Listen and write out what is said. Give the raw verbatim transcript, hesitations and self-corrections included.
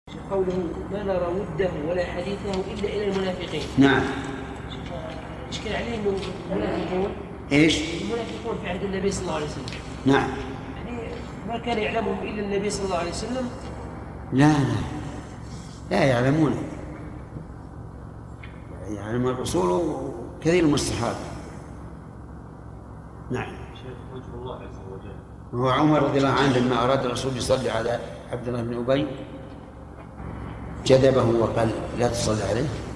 قوله ما نرى وده ولا حديثه إلا إلى المنافقين. نعم. إشكال عليه أنه المنافقون إيش؟ المنافقون في عهد النبي صلى الله عليه وسلم. نعم. يعني ما كان يعلمهم إلا النبي صلى الله عليه وسلم. لا لا لا يعلمون، يعلم الرسول وكثير من الصحابة. نعم. شيخ وجه الله عز وجل. هو عمر رضي الله عنه لما أراد الرسول يصلي على عبد الله بن أبي جذبه وقال لا تصلي عليه.